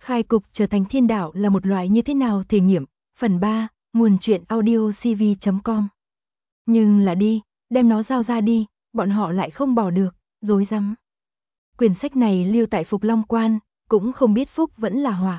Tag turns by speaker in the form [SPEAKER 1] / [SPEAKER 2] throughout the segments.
[SPEAKER 1] Khai cục trở thành thiên đạo là một loại như thế nào thể nghiệm, phần 3, nguồn truyện audio cv.com. Nhưng là đi, đem nó giao ra đi, bọn họ lại không bỏ được, rối rắm. Quyển sách này lưu tại Phục Long Quan, cũng không biết phúc vẫn là họa.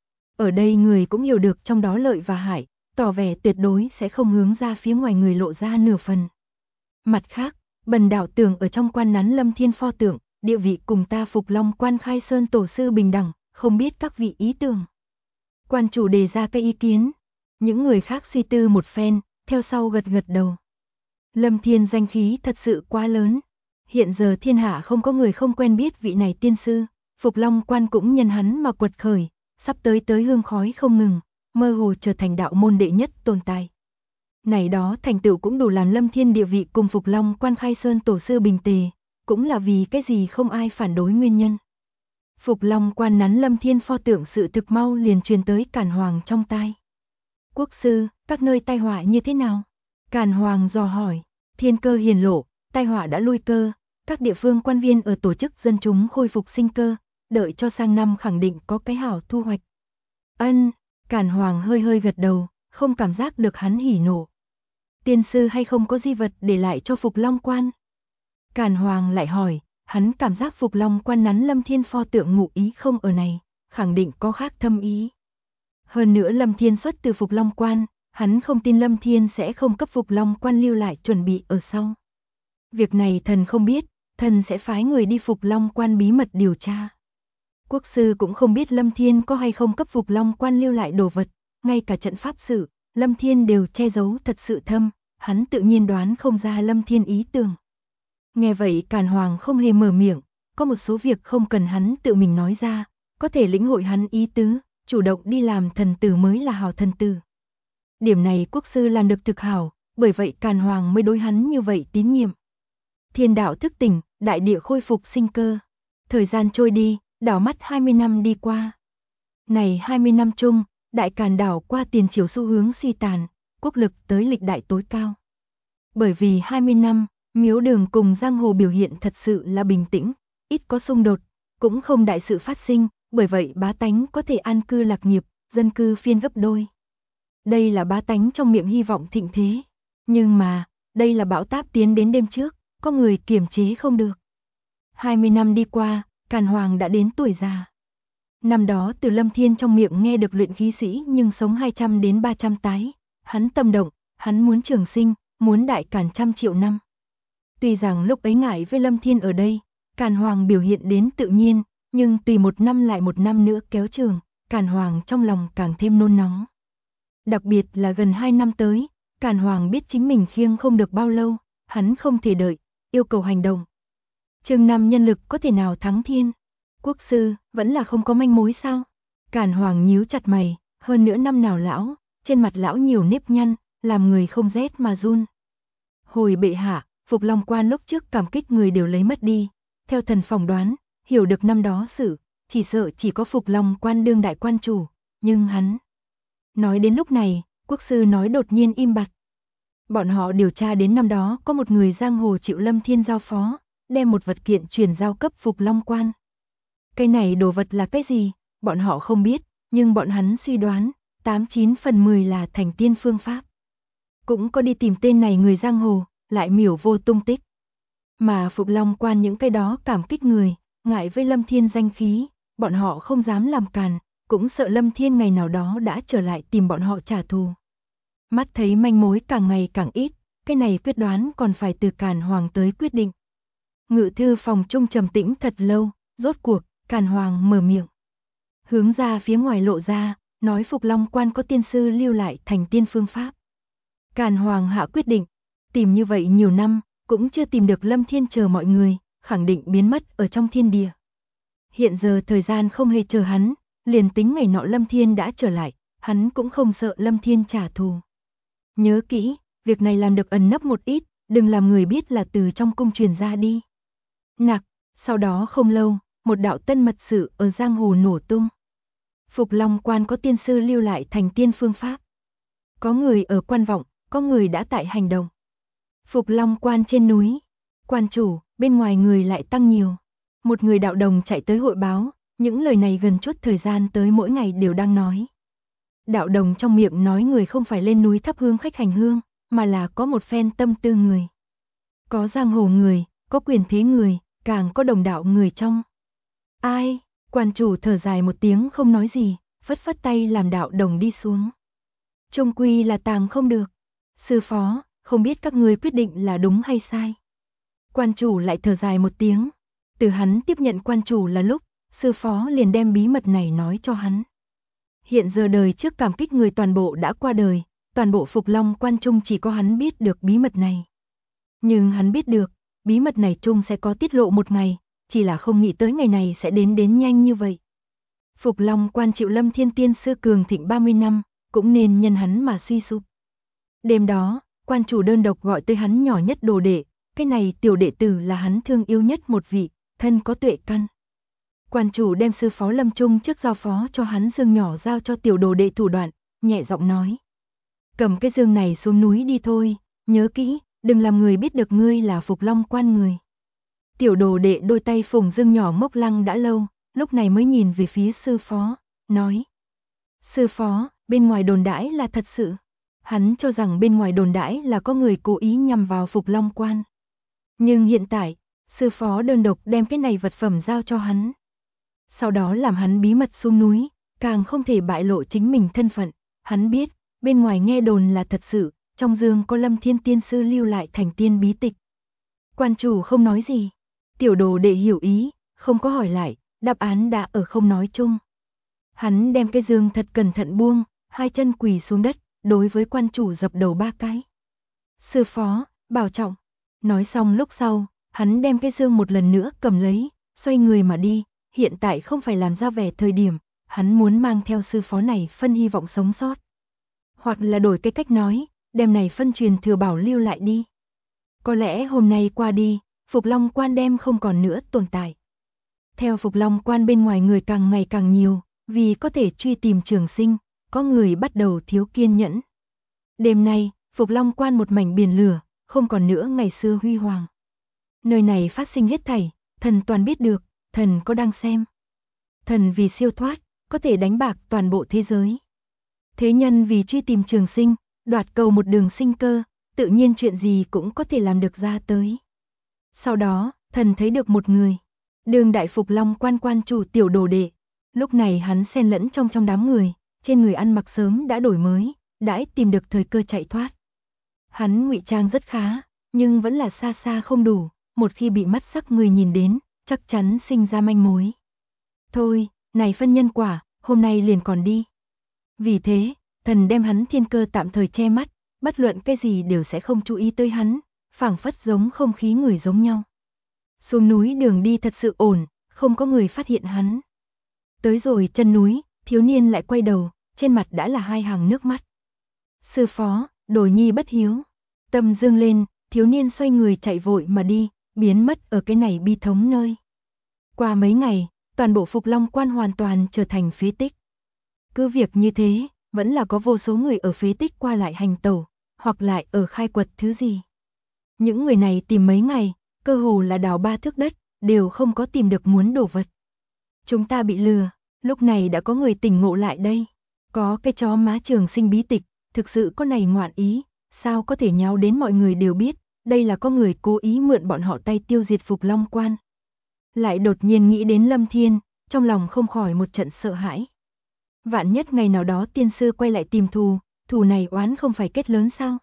[SPEAKER 1] Ở đây người cũng hiểu được trong đó lợi và hại, tỏ vẻ tuyệt đối sẽ không hướng ra phía ngoài người lộ ra nửa phần. Mặt khác, Bần đạo tưởng ở trong quan nắn Lâm Thiên pho tượng, địa vị cùng ta Phục Long Quan Khai Sơn tổ sư bình đẳng, không biết các vị ý tưởng. Quan chủ đề ra cái ý kiến, những người khác suy tư một phen, theo sau gật gật đầu. Lâm Thiên danh khí thật sự quá lớn, hiện giờ thiên hạ không có người không quen biết vị này tiên sư, Phục Long Quan cũng nhân hắn mà quật khởi, sắp tới hương khói không ngừng, mơ hồ trở thành đạo môn đệ nhất tồn tại. Này đó thành tựu cũng đủ làm Lâm Thiên địa vị cùng Phục Long Quan Khai Sơn tổ sư bình tề, cũng là vì cái gì không ai phản đối nguyên nhân. Phục Long Quan nắn Lâm Thiên pho tượng sự thực mau liền truyền tới Càn Hoàng trong tai. Quốc sư, các nơi tai họa như thế nào? Càn Hoàng dò hỏi, thiên cơ hiển lộ, tai họa đã lui cơ, các địa phương quan viên ở tổ chức dân chúng khôi phục sinh cơ, đợi cho sang năm khẳng định có cái hảo thu hoạch. Ân, Càn Hoàng hơi gật đầu, không cảm giác được hắn hỉ nộ. Tiên sư hay không có di vật để lại cho Phục Long Quan? Càn Hoàng lại hỏi, hắn cảm giác Phục Long Quan nắn Lâm Thiên pho tượng ngụ ý không ở này, khẳng định có khác thâm ý. Hơn nữa Lâm Thiên xuất từ Phục Long Quan, hắn không tin Lâm Thiên sẽ không cấp Phục Long Quan lưu lại chuẩn bị ở sau. Việc này thần không biết, thần sẽ phái người đi Phục Long Quan bí mật điều tra. Quốc sư cũng không biết Lâm Thiên có hay không cấp Phục Long Quan lưu lại đồ vật, ngay cả trận pháp sự, Lâm Thiên đều che giấu thật sự thâm, hắn tự nhiên đoán không ra Lâm Thiên ý tưởng. Nghe vậy Càn Hoàng không hề mở miệng, có một số việc không cần hắn tự mình nói ra, có thể lĩnh hội hắn ý tứ, chủ động đi làm thần tử mới là hảo thần tử. Điểm này quốc sư làm được thực hảo, bởi vậy Càn Hoàng mới đối hắn như vậy tín nhiệm. Thiên đạo thức tỉnh, đại địa khôi phục sinh cơ. Thời gian trôi đi, đảo mắt 20 năm đi qua. Này 20 năm chung, Đại Càn đảo qua tiền triều xu hướng suy tàn, quốc lực tới lịch đại tối cao. Bởi vì 20 năm, miếu đường cùng giang hồ biểu hiện thật sự là bình tĩnh, ít có xung đột, cũng không đại sự phát sinh, bởi vậy bá tánh có thể an cư lạc nghiệp, dân cư phiên gấp đôi. Đây là bá tánh trong miệng hy vọng thịnh thế, nhưng mà, đây là bão táp tiến đến đêm trước, có người kiềm chế không được. 20 năm đi qua, Càn Hoàng đã đến tuổi già. Năm đó từ Lâm Thiên trong miệng nghe được luyện khí sĩ nhưng sống 200 đến 300 tái, hắn tâm động, hắn muốn trường sinh, muốn đại Càn 100 triệu năm. Tuy rằng lúc ấy ngại với Lâm Thiên ở đây, Càn Hoàng biểu hiện đến tự nhiên, nhưng tùy một năm lại một năm nữa kéo trường, Càn Hoàng trong lòng càng thêm nôn nóng. Đặc biệt là gần 2 năm tới, Càn Hoàng biết chính mình khiêng không được bao lâu, hắn không thể đợi, yêu cầu hành động. Chương 5 nhân lực có thể nào thắng thiên? Quốc sư, vẫn là không có manh mối sao? Càn Hoàng nhíu chặt mày, hơn nữa năm nào lão, trên mặt lão nhiều nếp nhăn, làm người không rét mà run. Hồi bệ hạ, Phục Long Quan lúc trước cảm kích người đều lấy mất đi, theo thần phỏng đoán, hiểu được năm đó sự, chỉ sợ chỉ có Phục Long Quan đương đại quan chủ, nhưng hắn. Nói đến lúc này, quốc sư nói đột nhiên im bặt. Bọn họ điều tra đến năm đó có một người giang hồ chịu Lâm Thiên giao phó, đem một vật kiện truyền giao cấp Phục Long Quan. Cái này đồ vật là cái gì, bọn họ không biết, nhưng bọn hắn suy đoán, 89 phần 10 là thành tiên phương pháp. Cũng có đi tìm tên này người giang hồ, lại miểu vô tung tích. Mà Phục Long Quan những cái đó cảm kích người, ngại với Lâm Thiên danh khí, bọn họ không dám làm càn, cũng sợ Lâm Thiên ngày nào đó đã trở lại tìm bọn họ trả thù. Mắt thấy manh mối càng ngày càng ít, cái này quyết đoán còn phải từ Càn Hoàng tới quyết định. Ngự thư phòng trung trầm tĩnh thật lâu, rốt cuộc, Càn Hoàng mở miệng. Hướng ra phía ngoài lộ ra, nói Phục Long Quan có tiên sư lưu lại thành tiên phương pháp. Càn Hoàng hạ quyết định, tìm như vậy nhiều năm, cũng chưa tìm được Lâm Thiên chờ mọi người, khẳng định biến mất ở trong thiên địa. Hiện giờ thời gian không hề chờ hắn, liền tính ngày nọ Lâm Thiên đã trở lại, hắn cũng không sợ Lâm Thiên trả thù. Nhớ kỹ, việc này làm được ẩn nấp một ít, đừng làm người biết là từ trong cung truyền ra đi. Nặc, sau đó không lâu, một đạo tân mật sự ở giang hồ nổ tung. Phục Long Quan có tiên sư lưu lại thành tiên phương pháp. Có người ở quan vọng, có người đã tại hành động. Phục Long Quan trên núi, quan chủ, bên ngoài người lại tăng nhiều. Một người đạo đồng chạy tới hội báo, Những lời này gần chút thời gian tới mỗi ngày đều đang nói. Đạo Đồng trong miệng nói người không phải lên núi thắp hương khách hành hương, mà là có một phen tâm tư người. Có giang hồ người, có quyền thế người, càng có đồng đạo người trong. Ai? Quan chủ thở dài một tiếng không nói gì, phất phất tay làm Đạo Đồng đi xuống. Chung quy là tàng không được. Sư phó, không biết các ngươi quyết định là đúng hay sai. Quan chủ lại thở dài một tiếng. Từ hắn tiếp nhận quan chủ là lúc, sư phó liền đem bí mật này nói cho hắn. Hiện giờ đời trước cảm kích người toàn bộ đã qua đời, toàn bộ Phục Long quan trung chỉ có hắn biết được bí mật này. Nhưng hắn biết được, bí mật này chung sẽ có tiết lộ một ngày, chỉ là không nghĩ tới ngày này sẽ đến nhanh như vậy. Phục Long quan chịu Lâm Thiên Tiên sư cường thịnh 30 năm, cũng nên nhân hắn mà suy sụp. Đêm đó, quan chủ đơn độc gọi tới hắn nhỏ nhất đồ đệ, cái này tiểu đệ tử là hắn thương yêu nhất một vị, thân có tuệ căn. Quan chủ đem sư phó Lâm Trung trước giao phó cho hắn dương nhỏ giao cho tiểu đồ đệ thủ đoạn, nhẹ giọng nói. Cầm cái dương này xuống núi đi thôi, nhớ kỹ, đừng làm người biết được ngươi là Phục Long quan người. Tiểu đồ đệ đôi tay phủng dương nhỏ mốc lăng đã lâu, lúc này mới nhìn về phía sư phó, nói. Sư phó, bên ngoài đồn đãi là thật sự. Hắn cho rằng bên ngoài đồn đãi là có người cố ý nhằm vào Phục Long quan. Nhưng hiện tại, sư phó đơn độc đem cái này vật phẩm giao cho hắn. Sau đó làm hắn bí mật xuống núi, càng không thể bại lộ chính mình thân phận. Hắn biết, bên ngoài nghe đồn là thật sự, trong dương có Lâm Thiên Tiên sư lưu lại thành tiên bí tịch. Quan chủ không nói gì, tiểu đồ đệ hiểu ý, không có hỏi lại, đáp án đã ở không nói chung. Hắn đem cái dương thật cẩn thận buông, hai chân quỳ xuống đất, đối với quan chủ dập đầu 3 cái. Sư phó, bảo trọng. Nói xong lúc sau, hắn đem cái dương một lần nữa cầm lấy, xoay người mà đi, hiện tại không phải làm ra vẻ thời điểm, hắn muốn mang theo sư phó này phân hy vọng sống sót. Hoặc là đổi cái cách nói, đem này phân truyền thừa bảo lưu lại đi. Có lẽ hôm nay qua đi, Phục Long quan đem không còn nữa tồn tại. Theo Phục Long quan bên ngoài người càng ngày càng nhiều, vì có thể truy tìm Trường Sinh, có người bắt đầu thiếu kiên nhẫn. Đêm nay, Phục Long quan một mảnh biển lửa, không còn nữa ngày xưa huy hoàng. Nơi này phát sinh hết thảy, thần toàn biết được, thần có đang xem. Thần vì siêu thoát, có thể đánh bạc toàn bộ thế giới. Thế nhân vì truy tìm Trường Sinh, đoạt cầu một đường sinh cơ, tự nhiên chuyện gì cũng có thể làm được ra tới. Sau đó, thần thấy được một người, Đường đại Phục Long quan quan chủ tiểu đồ đệ. Lúc này hắn xen lẫn trong đám người, trên người ăn mặc sớm đã đổi mới, đã tìm được thời cơ chạy thoát. Hắn ngụy trang rất khá, nhưng vẫn là xa xa không đủ, một khi bị mắt sắc người nhìn đến, chắc chắn sinh ra manh mối. Thôi, này phân nhân quả, hôm nay liền còn đi. Vì thế, thần đem hắn thiên cơ tạm thời che mắt, bất luận cái gì đều sẽ không chú ý tới hắn, phảng phất giống không khí người giống nhau. Xuống núi đường đi thật sự ổn, không có người phát hiện hắn. Tới rồi chân núi, thiếu niên lại quay đầu, trên mặt đã là hai hàng nước mắt. Sư phó, đồ nhi bất hiếu. Tâm dương lên, thiếu niên xoay người chạy vội mà đi, biến mất ở cái này bi thống nơi. Qua mấy ngày, toàn bộ Phục Long quan hoàn toàn trở thành phế tích. Cứ việc như thế, vẫn là có vô số người ở phế tích qua lại hành tẩu, hoặc lại ở khai quật thứ gì. Những người này tìm mấy ngày, cơ hồ là đào 3 thước đất, đều không có tìm được muốn đồ vật. Chúng ta bị lừa, lúc này đã có người tỉnh ngộ lại đây. Có cái chó má Trường Sinh bí tịch, thực sự có này ngoạn ý, sao có thể nháo đến mọi người đều biết, đây là có người cố ý mượn bọn họ tay tiêu diệt Phục Long quan. Lại đột nhiên nghĩ đến Lâm Thiên, trong lòng không khỏi một trận sợ hãi. Vạn nhất ngày nào đó tiên sư quay lại tìm thù này oán không phải kết lớn sao?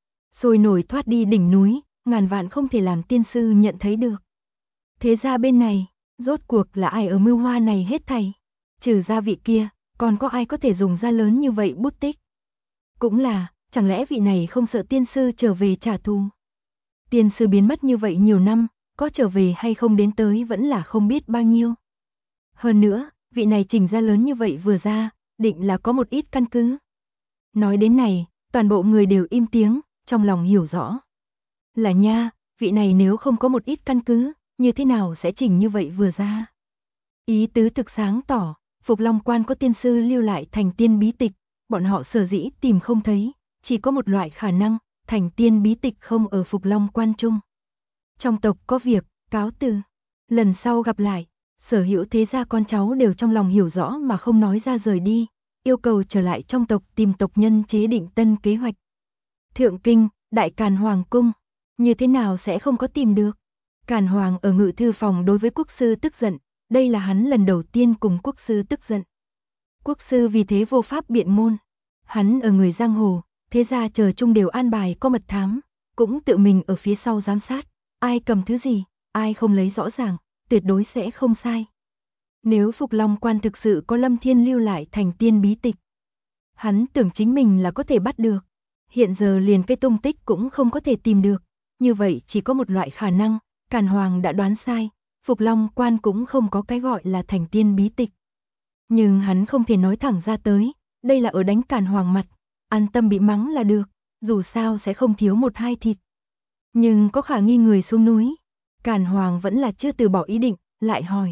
[SPEAKER 1] Rồi nổi thoát đi đỉnh núi, ngàn vạn không thể làm tiên sư nhận thấy được. Thế ra bên này, rốt cuộc là ai ở mưu hoa này hết thảy? Trừ ra vị kia, còn có ai có thể dùng ra lớn như vậy bút tích? Cũng là, chẳng lẽ vị này không sợ tiên sư trở về trả thù? Tiên sư biến mất như vậy nhiều năm, có trở về hay không đến tới vẫn là không biết bao nhiêu. Hơn nữa, vị này trình ra lớn như vậy vừa ra, định là có một ít căn cứ. Nói đến này, toàn bộ người đều im tiếng, trong lòng hiểu rõ. Là nha, vị này nếu không có một ít căn cứ, như thế nào sẽ chỉnh như vậy vừa ra? Ý tứ thực sáng tỏ, Phục Long quan có tiên sư lưu lại thành tiên bí tịch, bọn họ sở dĩ tìm không thấy, chỉ có một loại khả năng, thành tiên bí tịch không ở Phục Long quan chung. Trong tộc có việc, cáo từ. Lần sau gặp lại. Sở hữu thế gia con cháu đều trong lòng hiểu rõ mà không nói ra rời đi, yêu cầu trở lại trong tộc tìm tộc nhân chế định tân kế hoạch. Thượng kinh, Đại Càn Hoàng cung, như thế nào sẽ không có tìm được? Càn Hoàng ở ngự thư phòng đối với quốc sư tức giận, đây là hắn lần đầu tiên cùng quốc sư tức giận. Quốc sư vì thế vô pháp biện môn, hắn ở người giang hồ, thế ra chờ chung đều an bài có mật thám, cũng tự mình ở phía sau giám sát, ai cầm thứ gì, ai không lấy rõ ràng, tuyệt đối sẽ không sai. Nếu Phục Long Quan thực sự có Lâm Thiên lưu lại thành tiên bí tịch, hắn tưởng chính mình là có thể bắt được, hiện giờ liền cái tung tích cũng không có thể tìm được, như vậy chỉ có một loại khả năng, Càn Hoàng đã đoán sai, Phục Long Quan cũng không có cái gọi là thành tiên bí tịch. Nhưng hắn không thể nói thẳng ra tới, đây là ở đánh Càn Hoàng mặt, an tâm bị mắng là được, dù sao sẽ không thiếu một hai thịt. Nhưng có khả nghi người xuống núi, Càn Hoàng vẫn là chưa từ bỏ ý định, lại hỏi.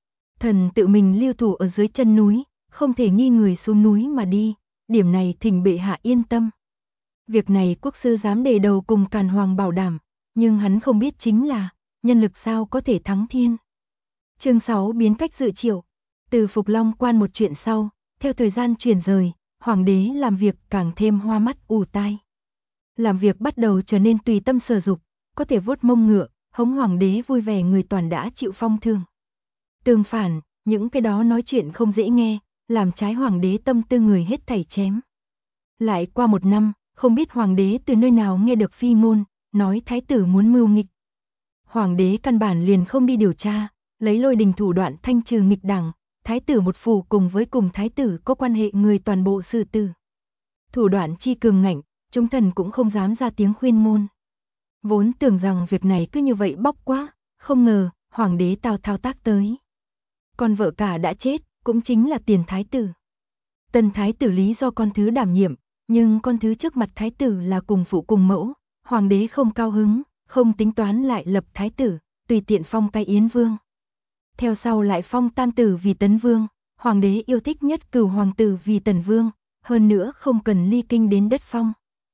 [SPEAKER 1] Thần tự mình lưu thủ ở dưới chân núi, không thể nghi người xuống núi mà đi, điểm này thỉnh bệ hạ yên tâm. Việc này quốc sư dám đề đầu cùng Càn Hoàng bảo đảm, nhưng hắn không biết chính là, nhân lực sao có thể thắng thiên. Chương 6 biến cách dự triệu. Từ Phục Long Quan một chuyện sau, theo thời gian chuyển rời, hoàng đế làm việc càng thêm hoa mắt ù tai. Làm việc bắt đầu trở nên tùy tâm sở dục, có thể vuốt mông ngựa, hống hoàng đế vui vẻ người toàn đã chịu phong thương. Tương phản, những cái đó nói chuyện không dễ nghe, làm trái hoàng đế tâm tư người hết thảy chém. Lại qua một năm, không biết hoàng đế từ nơi nào nghe được phi ngôn, nói thái tử muốn mưu nghịch. Hoàng đế căn bản liền không đi điều tra, lấy lôi đình thủ đoạn thanh trừ nghịch đảng, thái tử một phủ cùng thái tử có quan hệ người toàn bộ xử tử. Thủ đoạn chi cường ngạnh, chúng thần cũng không dám ra tiếng khuyên môn. Vốn tưởng rằng việc này cứ như vậy bóc quá, không ngờ, hoàng đế thao tác tới. Con vợ cả đã chết, cũng chính là tiền thái tử. Tần thái tử lý do con thứ đảm nhiệm, nhưng con thứ trước mặt thái tử là cùng phụ cùng mẫu, hoàng đế không cao hứng, không tính toán lại lập thái tử, tùy tiện phong cái Yến vương. Theo sau lại phong tam tử vì Tấn vương, hoàng đế yêu thích nhất cửu hoàng tử vì Tần vương, hơn nữa không cần ly kinh đến đất phong.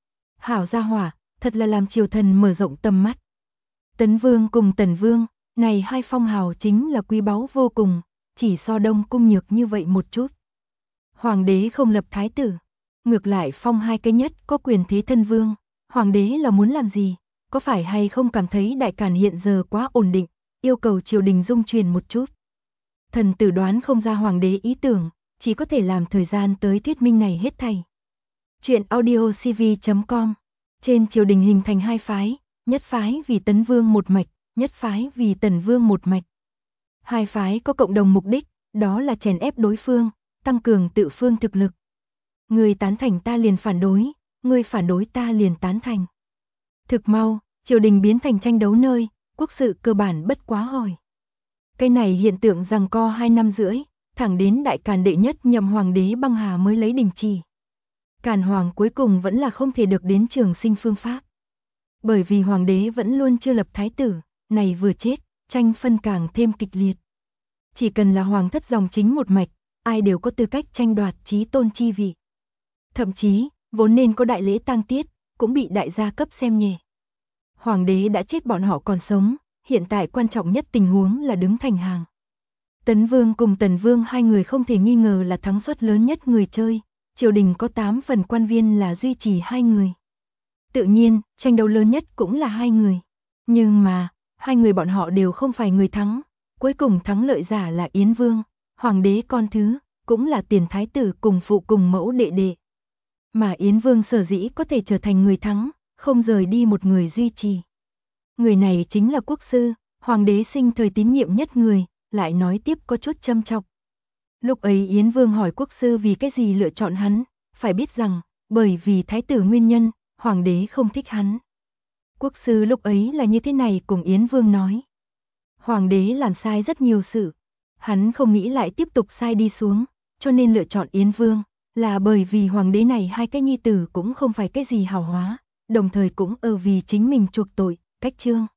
[SPEAKER 1] Hảo gia hỏa, thật là làm triều thần mở rộng tầm mắt. Tấn vương cùng Tần vương, này hai phong hào chính là quý báu vô cùng, chỉ so Đông cung nhược như vậy một chút. Hoàng đế không lập thái tử, ngược lại phong hai cái nhất có quyền thế thân vương, hoàng đế là muốn làm gì, có phải hay không cảm thấy Đại Càn hiện giờ quá ổn định, yêu cầu triều đình dung truyền một chút. Thần tử đoán không ra hoàng đế ý tưởng, chỉ có thể làm thời gian tới thuyết minh này hết thảy. Chuyện audio cv.com. Trên triều đình hình thành hai phái, nhất phái vì Tấn vương một mạch, nhất phái vì Tần vương một mạch. Hai phái có cộng đồng mục đích, đó là chèn ép đối phương, tăng cường tự phương thực lực. Người tán thành ta liền phản đối, người phản đối ta liền tán thành. Thực mau, triều đình biến thành tranh đấu nơi, quốc sự cơ bản bất quá hỏi. Cái này hiện tượng giằng co 2 năm rưỡi, thẳng đến Đại Càn đệ nhất nhậm hoàng đế băng hà mới lấy đình chỉ. Càn Hoàng cuối cùng vẫn là không thể được đến trường sinh phương pháp. Bởi vì hoàng đế vẫn luôn chưa lập thái tử, này vừa chết, tranh phân càng thêm kịch liệt. Chỉ cần là hoàng thất dòng chính một mạch, ai đều có tư cách tranh đoạt chí tôn chi vị. Thậm chí, vốn nên có đại lễ tang tiết, cũng bị đại gia cấp xem nhẹ. Hoàng đế đã chết bọn họ còn sống, hiện tại quan trọng nhất tình huống là đứng thành hàng. Tấn vương cùng Tần vương hai người không thể nghi ngờ là thắng suất lớn nhất người chơi, triều đình có 8 phần quan viên là duy trì hai người. Tự nhiên, tranh đấu lớn nhất cũng là hai người. Nhưng mà, hai người bọn họ đều không phải người thắng, cuối cùng thắng lợi giả là Yến vương, hoàng đế con thứ, cũng là tiền thái tử cùng phụ cùng mẫu đệ đệ. Mà Yến vương sở dĩ có thể trở thành người thắng, không rời đi một người duy trì. Người này chính là quốc sư, hoàng đế sinh thời tín nhiệm nhất người, lại nói tiếp có chút châm chọc. Lúc ấy Yến vương hỏi quốc sư vì cái gì lựa chọn hắn, phải biết rằng, bởi vì thái tử nguyên nhân, hoàng đế không thích hắn. Quốc sư lúc ấy là như thế này cùng Yến vương nói. Hoàng đế làm sai rất nhiều sự, hắn không nghĩ lại tiếp tục sai đi xuống, cho nên lựa chọn Yến vương, là bởi vì hoàng đế này hai cái nhi tử cũng không phải cái gì hào hóa, đồng thời cũng vì chính mình chuộc tội, cách chương.